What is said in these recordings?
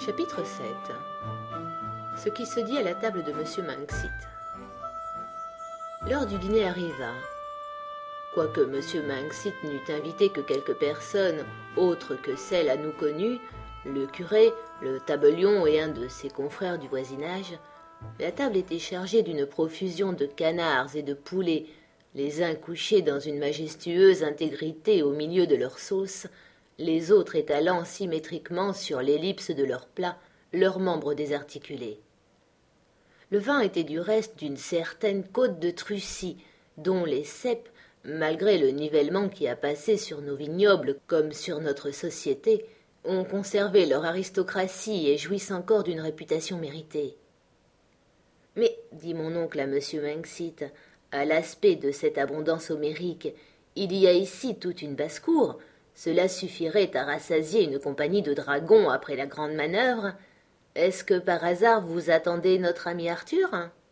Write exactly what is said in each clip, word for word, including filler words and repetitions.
Chapitre sept. Ce qui se dit à la table de Monsieur Manxit. L'heure du dîner arriva. Quoique Monsieur Manxit n'eût invité que quelques personnes autres que celles à nous connues, le curé, le tabellion et un de ses confrères du voisinage, la table était chargée d'une profusion de canards et de poulets, les uns couchés dans une majestueuse intégrité au milieu de leur sauce, les autres étalant symétriquement sur l'ellipse de leurs plats leurs membres désarticulés. Le vin était du reste d'une certaine côte de Trucy, dont les ceps, malgré le nivellement qui a passé sur nos vignobles comme sur notre société, ont conservé leur aristocratie et jouissent encore d'une réputation méritée. « Mais, dit mon oncle à monsieur Manxit, à l'aspect de cette abondance homérique, il y a ici toute une basse-cour. Cela suffirait à rassasier une compagnie de dragons après la grande manœuvre. Est-ce que par hasard vous attendez notre ami Arthur ?»«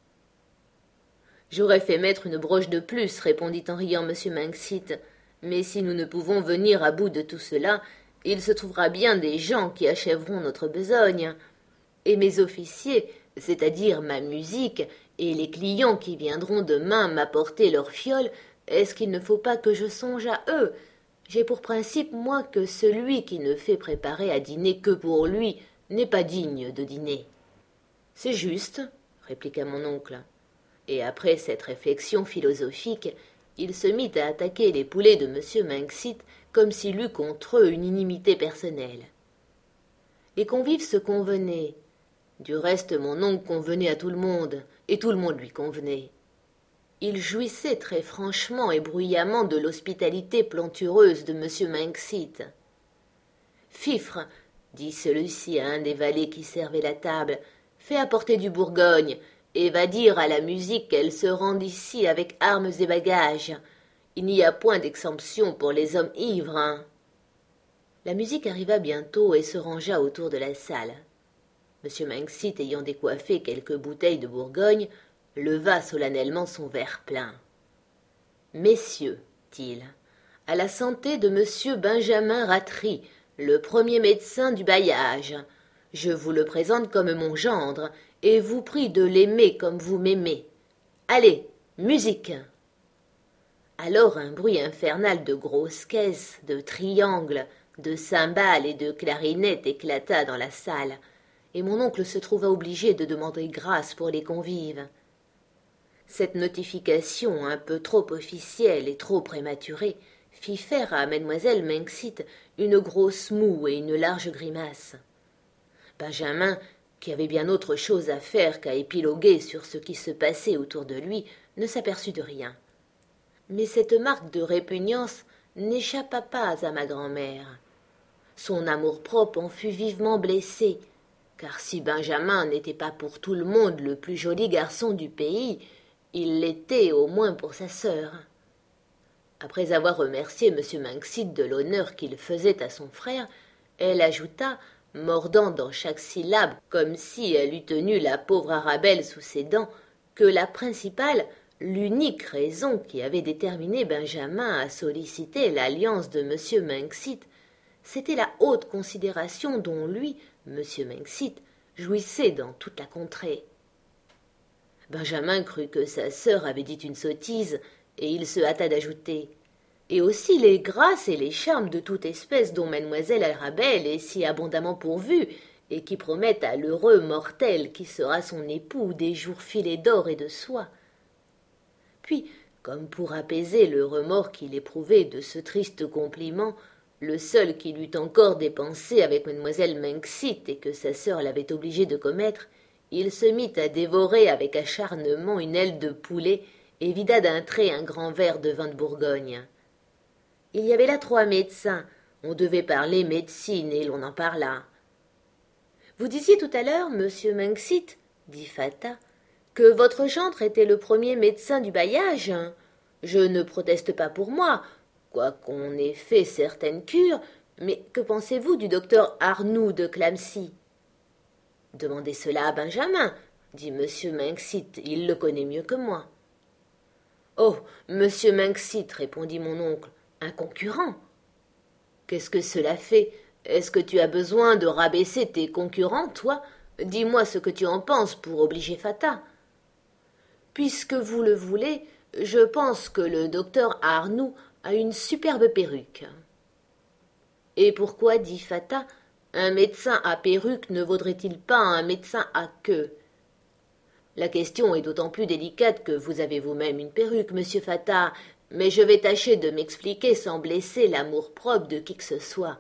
J'aurais fait mettre une broche de plus, répondit en riant monsieur Manxit, mais si nous ne pouvons venir à bout de tout cela, il se trouvera bien des gens qui achèveront notre besogne. Et mes officiers, c'est-à-dire ma musique, et les clients qui viendront demain m'apporter leurs fioles, est-ce qu'il ne faut pas que je songe à eux ? J'ai pour principe, moi, que celui qui ne fait préparer à dîner que pour lui n'est pas digne de dîner. »« C'est juste, » répliqua mon oncle. Et après cette réflexion philosophique, il se mit à attaquer les poulets de monsieur Manxit comme s'il eût contre eux une inimité personnelle. Les convives se convenaient. Du reste, mon oncle convenait à tout le monde, et tout le monde lui convenait. Il jouissait très franchement et bruyamment de l'hospitalité plantureuse de monsieur Manxit. « Fifre, dit celui-ci à un des valets qui servait la table, fais apporter du Bourgogne, et va dire à la musique qu'elle se rende ici avec armes et bagages. Il n'y a point d'exemption pour les hommes ivres, hein. » La musique arriva bientôt et se rangea autour de la salle. Monsieur Manxit, ayant décoiffé quelques bouteilles de Bourgogne, leva solennellement son verre plein. « Messieurs, dit-il, à la santé de monsieur Benjamin Rattray, le premier médecin du bailliage. Je vous le présente comme mon gendre, et vous prie de l'aimer comme vous m'aimez. Allez, musique !» Alors un bruit infernal de grosses caisses, de triangles, de cymbales et de clarinettes éclata dans la salle, et mon oncle se trouva obligé de demander grâce pour les convives. Cette notification, un peu trop officielle et trop prématurée, fit faire à mademoiselle Manxit une grosse moue et une large grimace. Benjamin, qui avait bien autre chose à faire qu'à épiloguer sur ce qui se passait autour de lui, ne s'aperçut de rien. Mais cette marque de répugnance n'échappa pas à ma grand-mère. Son amour-propre en fut vivement blessé, car si Benjamin n'était pas pour tout le monde le plus joli garçon du pays, il l'était au moins pour sa sœur. Après avoir remercié monsieur Manxit de l'honneur qu'il faisait à son frère, elle ajouta, mordant dans chaque syllabe comme si elle eût tenu la pauvre Arabelle sous ses dents, que la principale, l'unique raison qui avait déterminé Benjamin à solliciter l'alliance de monsieur Manxit, c'était la haute considération dont lui, monsieur Manxit, jouissait dans toute la contrée. Benjamin crut que sa sœur avait dit une sottise, et il se hâta d'ajouter « Et aussi les grâces et les charmes de toute espèce dont mademoiselle Arabelle est si abondamment pourvue, et qui promettent à l'heureux mortel qui sera son époux des jours filés d'or et de soie. » Puis, comme pour apaiser le remords qu'il éprouvait de ce triste compliment, le seul qu'il eût encore dépensé avec mademoiselle Manxit et que sa sœur l'avait obligé de commettre, il se mit à dévorer avec acharnement une aile de poulet et vida d'un trait un grand verre de vin de Bourgogne. Il y avait là trois médecins, on devait parler médecine et l'on en parla. « Vous disiez tout à l'heure, monsieur Manxit, dit Fata, que votre gendre était le premier médecin du bailliage. Je ne proteste pas pour moi, quoiqu'on ait fait certaines cures, mais que pensez-vous du docteur Arnoux de Clamcy ?»« Demandez cela à Benjamin, dit monsieur Manxit, il le connaît mieux que moi. »« Oh, monsieur Manxit, répondit mon oncle, un concurrent. Qu'est-ce que cela fait Est-ce que tu as besoin de rabaisser tes concurrents, toi? Dis-moi ce que tu en penses pour obliger Fata. Puisque vous le voulez, je pense que le docteur Arnoux a une superbe perruque. Et pourquoi, dit Fata, un médecin à perruque ne vaudrait-il pas un médecin à queue? La question est d'autant plus délicate que vous avez vous-même une perruque, monsieur Fata, mais je vais tâcher de m'expliquer sans blesser l'amour-propre de qui que ce soit.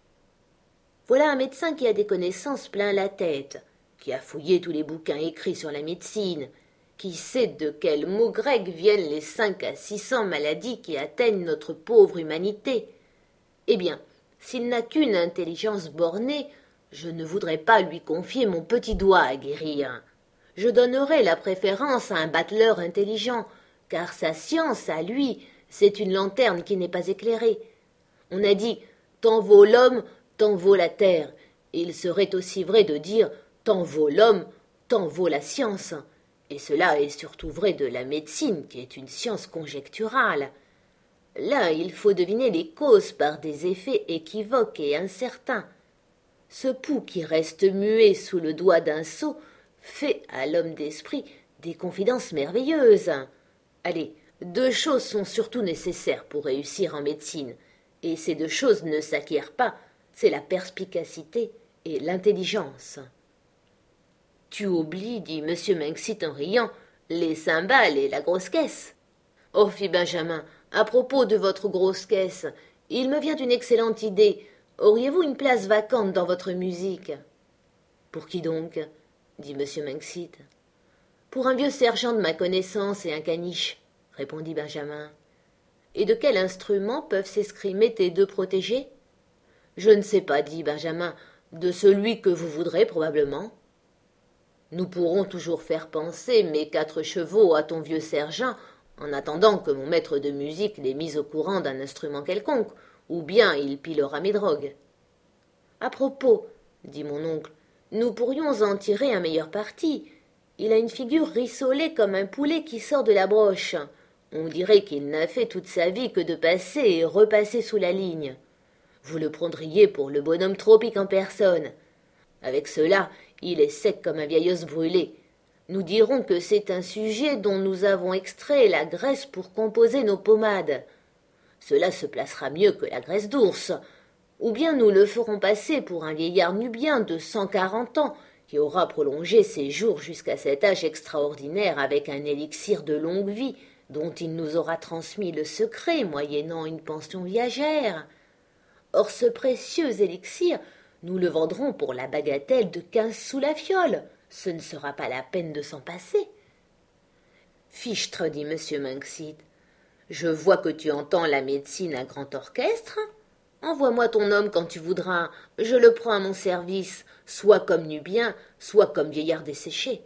Voilà un médecin qui a des connaissances plein la tête, qui a fouillé tous les bouquins écrits sur la médecine, qui sait de quels mots grecs viennent les cinq à six cents maladies qui atteignent notre pauvre humanité. Eh bien, s'il n'a qu'une intelligence bornée, je ne voudrais pas lui confier mon petit doigt à guérir. Je donnerais la préférence à un battleur intelligent, car sa science, à lui, c'est une lanterne qui n'est pas éclairée. On a dit « tant vaut l'homme, tant vaut la terre », et il serait aussi vrai de dire « tant vaut l'homme, tant vaut la science ». Et cela est surtout vrai de la médecine, qui est une science conjecturale. Là, il faut deviner les causes par des effets équivoques et incertains. Ce pouls qui reste muet sous le doigt d'un sot fait à l'homme d'esprit des confidences merveilleuses. Allez, deux choses sont surtout nécessaires pour réussir en médecine, et ces deux choses ne s'acquièrent pas, c'est la perspicacité et l'intelligence. Tu oublies, dit M. Manxit en riant, les cymbales et la grosse caisse. Oh, fit Benjamin, à propos de votre grosse caisse, il me vient une excellente idée. Auriez-vous une place vacante dans votre musique? Pour qui donc? Dit M. Manxit. Pour un vieux sergent de ma connaissance et un caniche, répondit Benjamin. Et de quel instrument peuvent s'escrimer tes deux protégés? Je ne sais pas, dit Benjamin, de celui que vous voudrez probablement. Nous pourrons toujours faire penser mes quatre chevaux à ton vieux sergent, en attendant que mon maître de musique les mise au courant d'un instrument quelconque, ou bien il pilera mes drogues. À propos, dit mon oncle, nous pourrions en tirer un meilleur parti. Il a une figure rissolée comme un poulet qui sort de la broche. On dirait qu'il n'a fait toute sa vie que de passer et repasser sous la ligne. Vous le prendriez pour le bonhomme tropique en personne. Avec cela, il est sec comme un vieil os brûlé. Nous dirons que c'est un sujet dont nous avons extrait la graisse pour composer nos pommades. Cela se placera mieux que la graisse d'ours. Ou bien nous le ferons passer pour un vieillard nubien de cent quarante ans, qui aura prolongé ses jours jusqu'à cet âge extraordinaire avec un élixir de longue vie, dont il nous aura transmis le secret, moyennant une pension viagère. Or ce précieux élixir, nous le vendrons pour la bagatelle de quinze sous la fiole. Ce ne sera pas la peine de s'en passer. Fichtre, dit M. Manxit, je vois que tu entends la médecine à grand orchestre. Envoie-moi ton homme quand tu voudras, je le prends à mon service, soit comme nubien, soit comme vieillard desséché.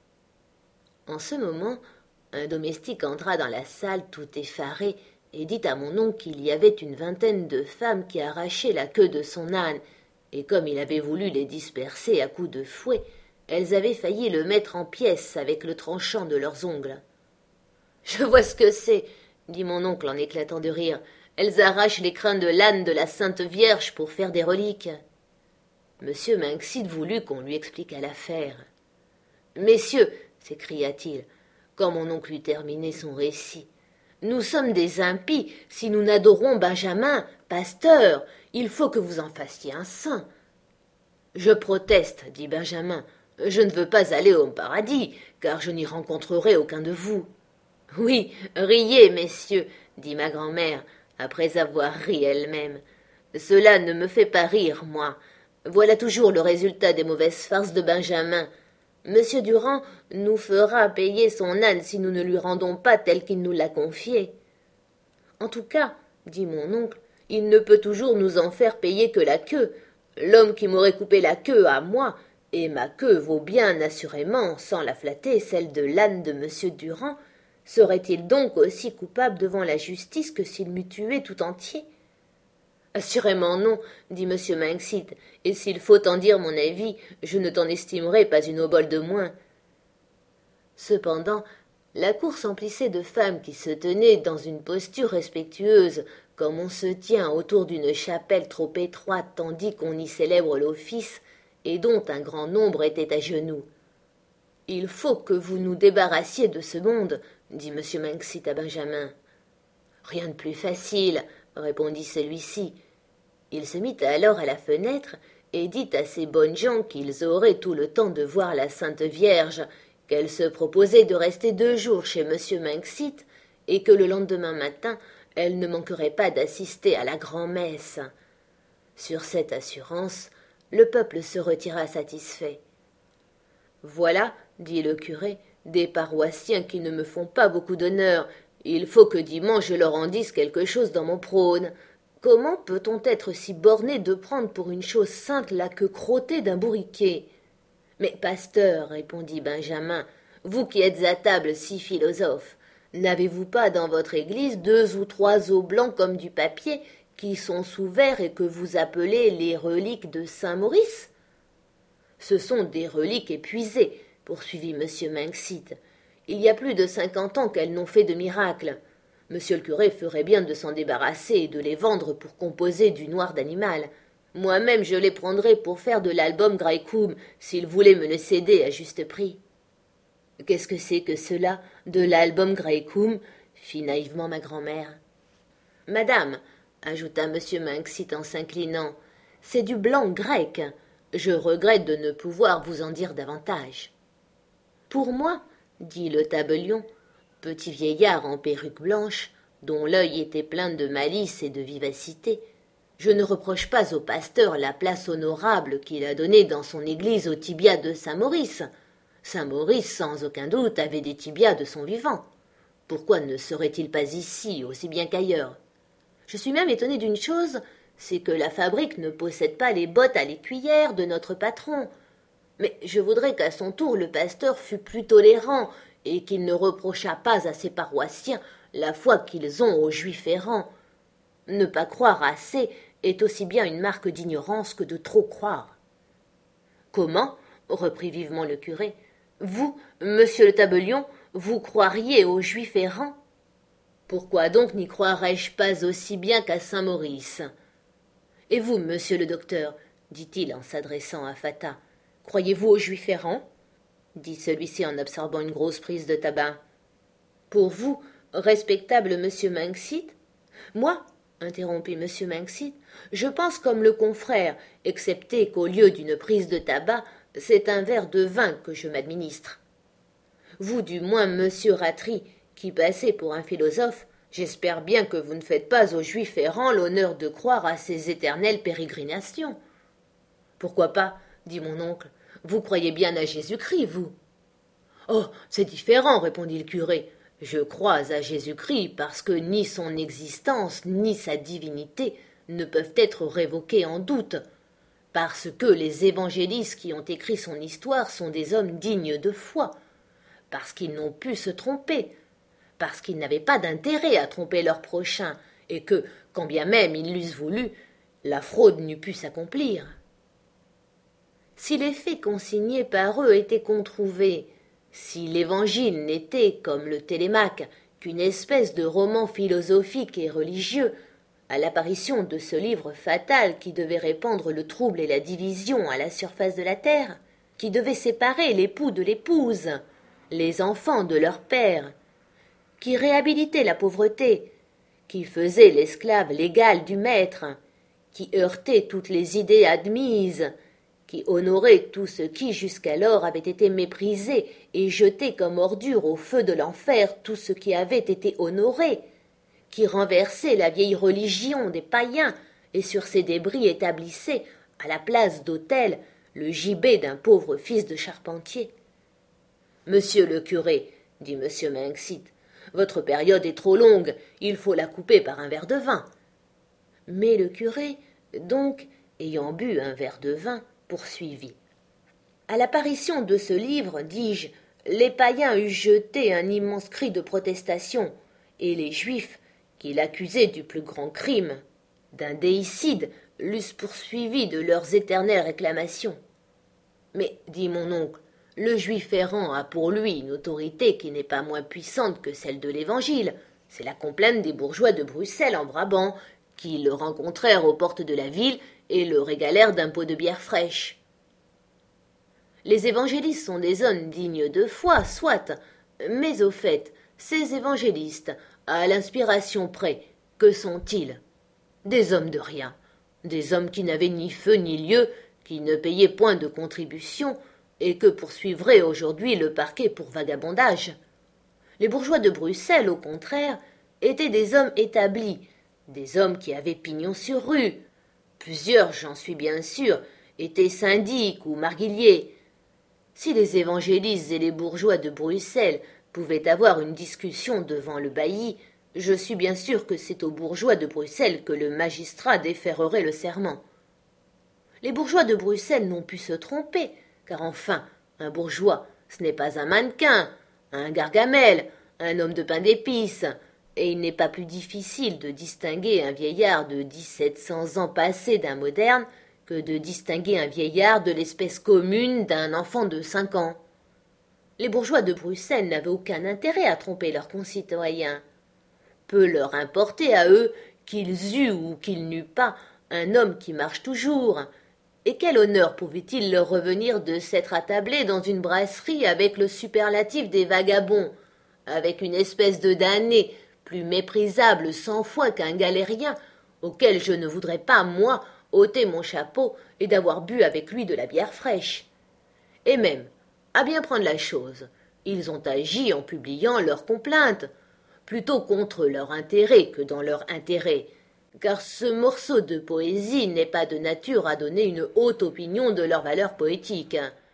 En ce moment, un domestique entra dans la salle tout effaré et dit à mon oncle qu'il y avait une vingtaine de femmes qui arrachaient la queue de son âne, et comme il avait voulu les disperser à coups de fouet, elles avaient failli le mettre en pièces avec le tranchant de leurs ongles. « Je vois ce que c'est, » dit mon oncle en éclatant de rire. « Elles arrachent les crins de l'âne de la Sainte Vierge pour faire des reliques. » Monsieur Manxit voulut qu'on lui expliquât l'affaire. « Messieurs, s'écria-t-il, quand mon oncle eut terminé son récit, nous sommes des impies si nous n'adorons Benjamin, pasteur. Il faut que vous en fassiez un saint. »« Je proteste, dit Benjamin. Je ne veux pas aller au paradis, car je n'y rencontrerai aucun de vous. »« Oui, riez, messieurs, dit ma grand-mère, après avoir ri elle-même. Cela ne me fait pas rire, moi. Voilà toujours le résultat des mauvaises farces de Benjamin. Monsieur Durand nous fera payer son âne si nous ne lui rendons pas tel qu'il nous l'a confié. En tout cas, dit mon oncle, il ne peut toujours nous en faire payer que la queue. L'homme qui m'aurait coupé la queue à moi, et ma queue vaut bien assurément, sans la flatter, celle de l'âne de monsieur Durand, serait-il donc aussi coupable devant la justice que s'il m'eût tué tout entier? Assurément non, dit M. Manxit, et s'il faut en dire mon avis, je ne t'en estimerai pas une obole de moins. Cependant, la cour s'emplissait de femmes qui se tenaient dans une posture respectueuse, comme on se tient autour d'une chapelle trop étroite tandis qu'on y célèbre l'office, et dont un grand nombre était à genoux. « Il faut que vous nous débarrassiez de ce monde, » dit M. Manxit à Benjamin. « Rien de plus facile, » répondit celui-ci. Il se mit alors à la fenêtre et dit à ces bonnes gens qu'ils auraient tout le temps de voir la Sainte Vierge, qu'elle se proposait de rester deux jours chez M. Manxit, et que le lendemain matin, elle ne manquerait pas d'assister à la grand-messe. Sur cette assurance, le peuple se retira satisfait. « Voilà, dit le curé, des paroissiens qui ne me font pas beaucoup d'honneur. Il faut que dimanche je leur en dise quelque chose dans mon prône. Comment peut-on être si borné de prendre pour une chose sainte la queue crottée d'un bourriquet? Mais, pasteur, répondit Benjamin, vous qui êtes à table si philosophe, n'avez-vous pas dans votre église deux ou trois os blancs comme du papier qui sont sous verre et que vous appelez les reliques de saint Maurice? Ce sont des reliques épuisées, poursuivit M. Manxit. Il y a plus de cinquante ans qu'elles n'ont fait de miracle. Monsieur le curé ferait bien de s'en débarrasser et de les vendre pour composer du noir d'animal. Moi-même je les prendrais pour faire de l'album Graecum, s'il voulait me le céder à juste prix. « Qu'est-ce que c'est que cela, de l'album Graecum » fit naïvement ma grand-mère. « Madame, » ajouta M. Manxit en s'inclinant, « c'est du blanc grec. Je regrette de ne pouvoir vous en dire davantage. »« Pour moi, » dit le tabellion, petit vieillard en perruque blanche, dont l'œil était plein de malice et de vivacité, je ne reproche pas au pasteur la place honorable qu'il a donnée dans son église au tibia de saint Maurice. Saint Maurice, sans aucun doute, avait des tibias de son vivant. Pourquoi ne serait-il pas ici, aussi bien qu'ailleurs? Je suis même étonné d'une chose, c'est que la fabrique ne possède pas les bottes à l'écuyère de notre patron. Mais je voudrais qu'à son tour le pasteur fût plus tolérant et qu'il ne reprochât pas à ses paroissiens la foi qu'ils ont aux juifs errants. Ne pas croire assez est aussi bien une marque d'ignorance que de trop croire. « Comment ?» reprit vivement le curé. « Vous, monsieur le tabellion, vous croiriez aux juifs errants? Pourquoi donc n'y croirais-je pas aussi bien qu'à saint Maurice? Et vous, monsieur le docteur, dit-il en s'adressant à Fata, croyez-vous aux juifs errants? Dit celui-ci en absorbant une grosse prise de tabac. Pour vous, respectable monsieur Manxit? Moi, interrompit monsieur Manxit, je pense comme le confrère, excepté qu'au lieu d'une prise de tabac, c'est un verre de vin que je m'administre. Vous, du moins, monsieur Ratry, qui passez pour un philosophe, j'espère bien que vous ne faites pas aux juifs errants l'honneur de croire à ces éternelles pérégrinations. Pourquoi pas, dit mon oncle, vous croyez bien à Jésus-Christ, vous? Oh, c'est différent, répondit le curé. Je crois à Jésus-Christ parce que ni son existence ni sa divinité ne peuvent être révoquées en doute, parce que les évangélistes qui ont écrit son histoire sont des hommes dignes de foi, parce qu'ils n'ont pu se tromper, parce qu'ils n'avaient pas d'intérêt à tromper leur prochain, et que, quand bien même ils l'eussent voulu, la fraude n'eût pu s'accomplir. Si les faits consignés par eux étaient controuvés, si l'Évangile n'était, comme le Télémaque, qu'une espèce de roman philosophique et religieux, à l'apparition de ce livre fatal qui devait répandre le trouble et la division à la surface de la terre, qui devait séparer l'époux de l'épouse, les enfants de leur père, qui réhabilitait la pauvreté, qui faisait l'esclave légal du maître, qui heurtait toutes les idées admises, qui honorait tout ce qui jusqu'alors avait été méprisé et jetait comme ordure au feu de l'enfer tout ce qui avait été honoré, qui renversait la vieille religion des païens et sur ses débris établissait, à la place d'autel, le gibet d'un pauvre fils de charpentier. « Monsieur le curé, dit M. Manxit, votre période est trop longue, il faut la couper par un verre de vin. » Mais le curé, donc, ayant bu un verre de vin, poursuivit. À l'apparition de ce livre, dis-je, les païens eussent jeté un immense cri de protestation, et les juifs, qui l'accusaient du plus grand crime, d'un déicide, l'eussent poursuivi de leurs éternelles réclamations. Mais, dit mon oncle, le juif errant a pour lui une autorité qui n'est pas moins puissante que celle de l'Évangile, C'est la complainte des bourgeois de Bruxelles en Brabant, qui le rencontrèrent aux portes de la ville et le régalèrent d'un pot de bière fraîche. Les évangélistes sont des hommes dignes de foi, soit, mais au fait, ces évangélistes, à l'inspiration près, que sont-ils? Des hommes de rien, des hommes qui n'avaient ni feu ni lieu, qui ne payaient point de contribution, et que poursuivrait aujourd'hui le parquet pour vagabondage. Les bourgeois de Bruxelles, au contraire, étaient des hommes établis, des hommes qui avaient pignon sur rue. Plusieurs, j'en suis bien sûr, étaient syndics ou marguilliers. Si les évangélistes et les bourgeois de Bruxelles pouvaient avoir une discussion devant le bailli, je suis bien sûr que c'est aux bourgeois de Bruxelles que le magistrat déférerait le serment. Les bourgeois de Bruxelles n'ont pu se tromper, car enfin, un bourgeois, ce n'est pas un mannequin, un gargamel, un homme de pain d'épices, et il n'est pas plus difficile de distinguer un vieillard de dix-sept cents ans passés d'un moderne que de distinguer un vieillard de l'espèce commune d'un enfant de cinq ans. Les bourgeois de Bruxelles n'avaient aucun intérêt à tromper leurs concitoyens. Peu leur importait à eux qu'ils euent ou qu'ils n'euent pas un homme qui marche toujours. Et quel honneur pouvait-il leur revenir de s'être attablés dans une brasserie avec le superlatif des vagabonds, avec une espèce de damné plus méprisable cent fois qu'un galérien, auquel je ne voudrais pas, moi, ôter mon chapeau et d'avoir bu avec lui de la bière fraîche. Et même, à bien prendre la chose, ils ont agi en publiant leurs complaintes, plutôt contre leur intérêt que dans leur intérêt, car ce morceau de poésie n'est pas de nature à donner une haute opinion de leur valeur poétique.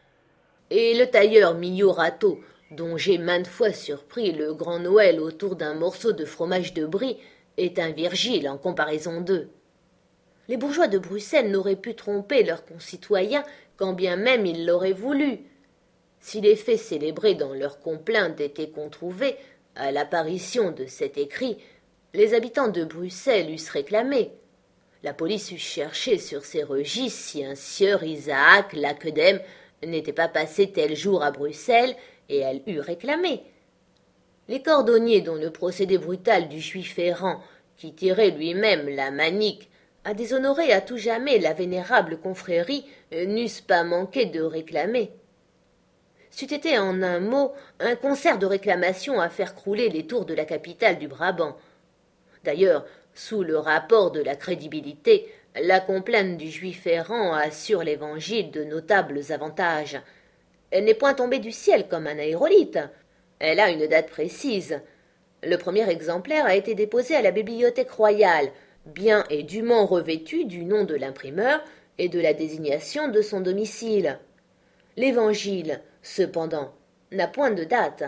Et le tailleur Migliorato, dont j'ai maintes fois surpris le grand Noël autour d'un morceau de fromage de brie, est un Virgile en comparaison d'eux. Les bourgeois de Bruxelles n'auraient pu tromper leurs concitoyens quand bien même ils l'auraient voulu. Si les faits célébrés dans leurs complaintes étaient controuvés, à l'apparition de cet écrit, les habitants de Bruxelles eussent réclamé. La police eût cherché sur ses registres si un sieur Isaac Laquedem n'était pas passé tel jour à Bruxelles, et elle eût réclamé. Les cordonniers dont le procédé brutal du juif errant, qui tirait lui-même la manique, a déshonoré à tout jamais la vénérable confrérie, n'eussent pas manqué de réclamer. C'eût été en un mot un concert de réclamations à faire crouler les tours de la capitale du Brabant. D'ailleurs, sous le rapport de la crédibilité, la complainte du juif errant assure l'Évangile de notables avantages. Elle n'est point tombée du ciel comme un aérolithe. Elle a une date précise. Le premier exemplaire a été déposé à la Bibliothèque royale, bien et dûment revêtu du nom de l'imprimeur et de la désignation de son domicile. L'Évangile, cependant, n'a point de date.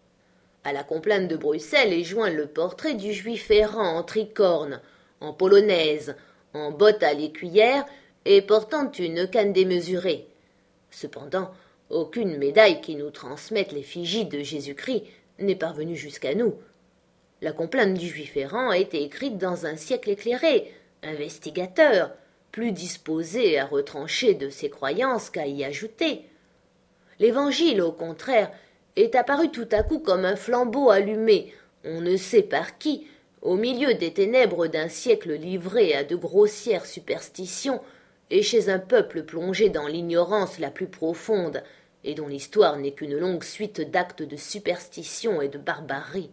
À la complainte de Bruxelles est joint le portrait du juif errant en tricorne, en polonaise, en bottes à l'écuyère et portant une canne démesurée. Cependant, aucune médaille qui nous transmette l'effigie de Jésus-Christ n'est parvenue jusqu'à nous. La complainte du juif errant a été écrite dans un siècle éclairé, investigateur, plus disposé à retrancher de ses croyances qu'à y ajouter. L'Évangile, au contraire, est apparu tout à coup comme un flambeau allumé, on ne sait par qui, au milieu des ténèbres d'un siècle livré à de grossières superstitions, et chez un peuple plongé dans l'ignorance la plus profonde, et dont l'histoire n'est qu'une longue suite d'actes de superstition et de barbarie.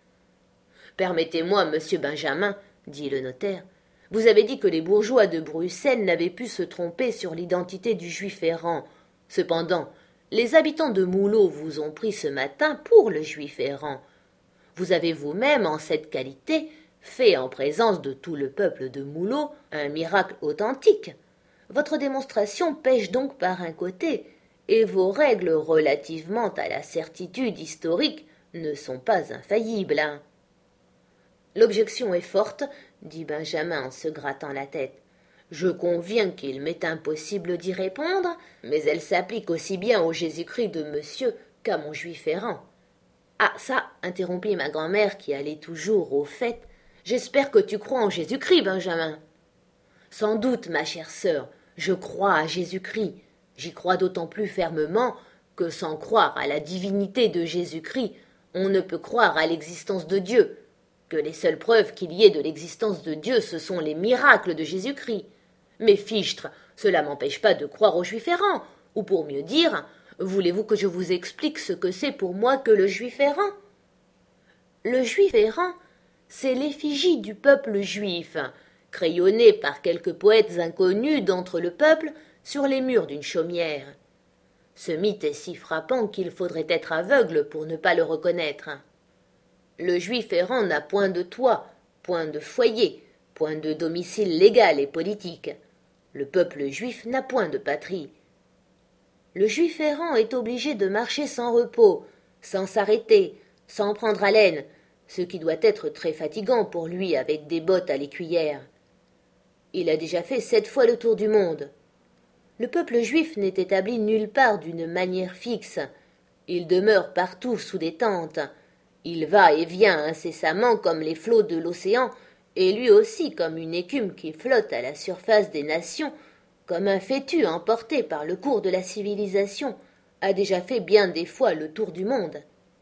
« Permettez-moi, monsieur Benjamin, dit le notaire, vous avez dit que les bourgeois de Bruxelles n'avaient pu se tromper sur l'identité du juif errant. Cependant, les habitants de Moulot vous ont pris ce matin pour le juif errant. Vous avez vous-même, en cette qualité, fait en présence de tout le peuple de Moulot un miracle authentique. Votre démonstration pèche donc par un côté, et vos règles relativement à la certitude historique ne sont pas infaillibles. Hein. L'objection est forte, dit Benjamin en se grattant la tête. Je conviens qu'il m'est impossible d'y répondre, mais elle s'applique aussi bien au Jésus-Christ de monsieur qu'à mon juif errant. Ah, ça, interrompit ma grand-mère qui allait toujours au fait. J'espère que tu crois en Jésus-Christ, Benjamin. Sans doute, ma chère sœur, je crois à Jésus-Christ. J'y crois d'autant plus fermement que sans croire à la divinité de Jésus-Christ, on ne peut croire à l'existence de Dieu, que les seules preuves qu'il y ait de l'existence de Dieu, ce sont les miracles de Jésus-Christ. Mais fichtre, cela m'empêche pas de croire au juif errant, ou pour mieux dire, voulez-vous que je vous explique ce que c'est pour moi que le juif errant? Le juif errant, c'est l'effigie du peuple juif, crayonnée par quelques poètes inconnus d'entre le peuple sur les murs d'une chaumière. Ce mythe est si frappant qu'il faudrait être aveugle pour ne pas le reconnaître. Le juif errant n'a point de toit, point de foyer, point de domicile légal et politique. Le peuple juif n'a point de patrie. Le juif errant est obligé de marcher sans repos, sans s'arrêter, sans prendre haleine, ce qui doit être très fatigant pour lui avec des bottes à l'écuyère. Il a déjà fait sept fois le tour du monde. Le peuple juif n'est établi nulle part d'une manière fixe. Il demeure partout sous des tentes. Il va et vient incessamment comme les flots de l'océan, et lui aussi comme une écume qui flotte à la surface des nations, comme un fétu emporté par le cours de la civilisation, a déjà fait bien des fois le tour du monde.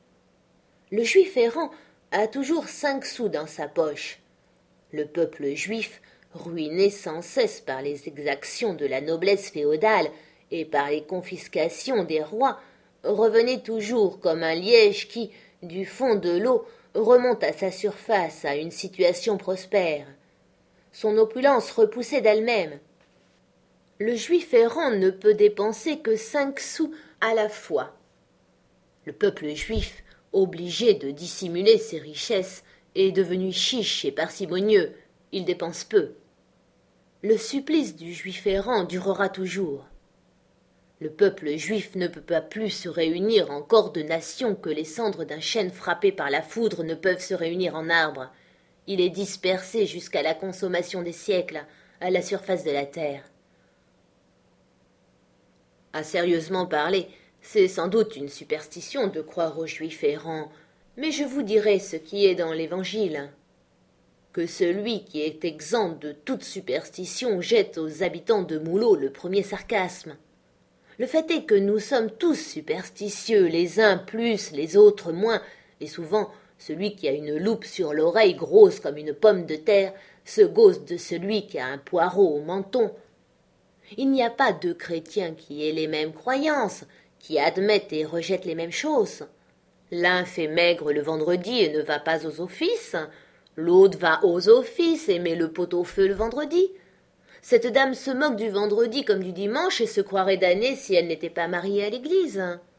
Le juif errant a toujours cinq sous dans sa poche. Le peuple juif, ruiné sans cesse par les exactions de la noblesse féodale et par les confiscations des rois, revenait toujours comme un liège qui, du fond de l'eau, remonte à sa surface à une situation prospère. Son opulence repoussait d'elle-même. Le juif errant ne peut dépenser que cinq sous à la fois. Le peuple juif, obligé de dissimuler ses richesses, est devenu chiche et parcimonieux. Il dépense peu. Le supplice du juif errant durera toujours. Le peuple juif ne peut pas plus se réunir en corps de nation que les cendres d'un chêne frappé par la foudre ne peuvent se réunir en arbre. Il est dispersé jusqu'à la consommation des siècles, à la surface de la terre. À sérieusement parler, c'est sans doute une superstition de croire aux juifs errants, mais je vous dirai ce qui est dans l'Évangile. Que celui qui est exempt de toute superstition jette aux habitants de Mouleau le premier sarcasme. Le fait est que nous sommes tous superstitieux, les uns plus, les autres moins, et souvent celui qui a une loupe sur l'oreille grosse comme une pomme de terre se gausse de celui qui a un poireau au menton. Il n'y a pas deux chrétiens qui aient les mêmes croyances, qui admettent et rejettent les mêmes choses. L'un fait maigre le vendredi et ne va pas aux offices, l'autre va aux offices et met le pot au feu le vendredi. Cette dame se moque du vendredi comme du dimanche et se croirait damnée si elle n'était pas mariée à l'église.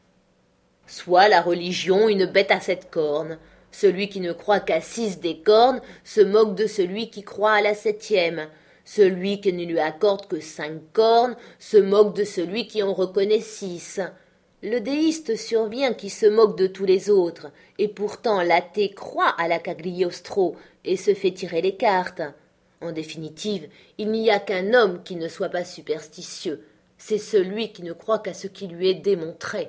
Soit la religion une bête à sept cornes. Celui qui ne croit qu'à six des cornes se moque de celui qui croit à la septième. Celui qui ne lui accorde que cinq cornes se moque de celui qui en reconnaît six. Le déiste survient qui se moque de tous les autres, et pourtant l'athée croit à la Cagliostro et se fait tirer les cartes. En définitive, il n'y a qu'un homme qui ne soit pas superstitieux, c'est celui qui ne croit qu'à ce qui lui est démontré.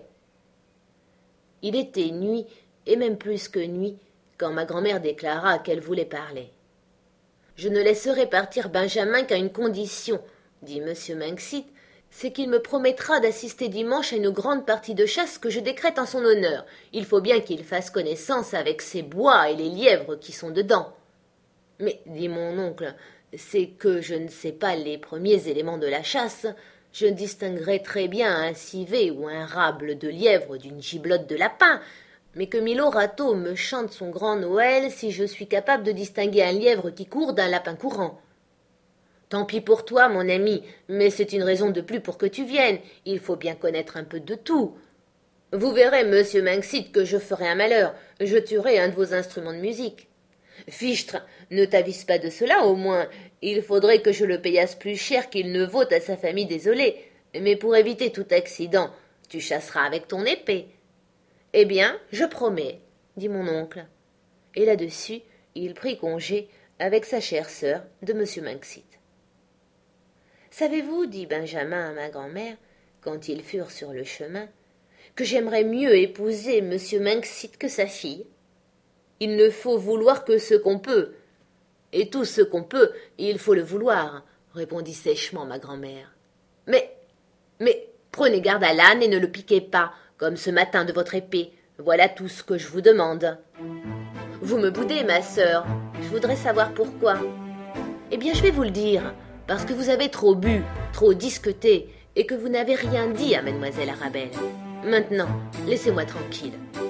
Il était nuit, et même plus que nuit, quand ma grand-mère déclara qu'elle voulait parler. « Je ne laisserai partir Benjamin qu'à une condition, dit M. Manxit, c'est qu'il me promettra d'assister dimanche à une grande partie de chasse que je décrète en son honneur. Il faut bien qu'il fasse connaissance avec ces bois et les lièvres qui sont dedans. » Mais, dit mon oncle, c'est que je ne sais pas les premiers éléments de la chasse. Je distinguerai très bien un civet ou un rable de lièvre d'une giblotte de lapin, mais que Milo Rato me chante son grand Noël si je suis capable de distinguer un lièvre qui court d'un lapin courant. Tant pis pour toi, mon ami, mais c'est une raison de plus pour que tu viennes. Il faut bien connaître un peu de tout. Vous verrez, monsieur Manxit, que je ferai un malheur. Je tuerai un de vos instruments de musique. Fichtre, ne t'avise pas de cela, au moins. Il faudrait que je le payasse plus cher qu'il ne vaut à sa famille désolée. Mais pour éviter tout accident, tu chasseras avec ton épée. Eh bien, je promets, dit mon oncle. Et là-dessus, il prit congé avec sa chère sœur de monsieur Manxit. Savez-vous, dit Benjamin à ma grand-mère, quand ils furent sur le chemin, que j'aimerais mieux épouser monsieur Manxit que sa fille. Il ne faut vouloir que ce qu'on peut. Et tout ce qu'on peut, il faut le vouloir, répondit sèchement ma grand-mère. Mais, mais, prenez garde à l'âne et ne le piquez pas, comme ce matin de votre épée. Voilà tout ce que je vous demande. Vous me boudez, ma sœur. Je voudrais savoir pourquoi. Eh bien, je vais vous le dire. Parce que vous avez trop bu, trop discuté, et que vous n'avez rien dit à mademoiselle Arabelle. Maintenant, laissez-moi tranquille.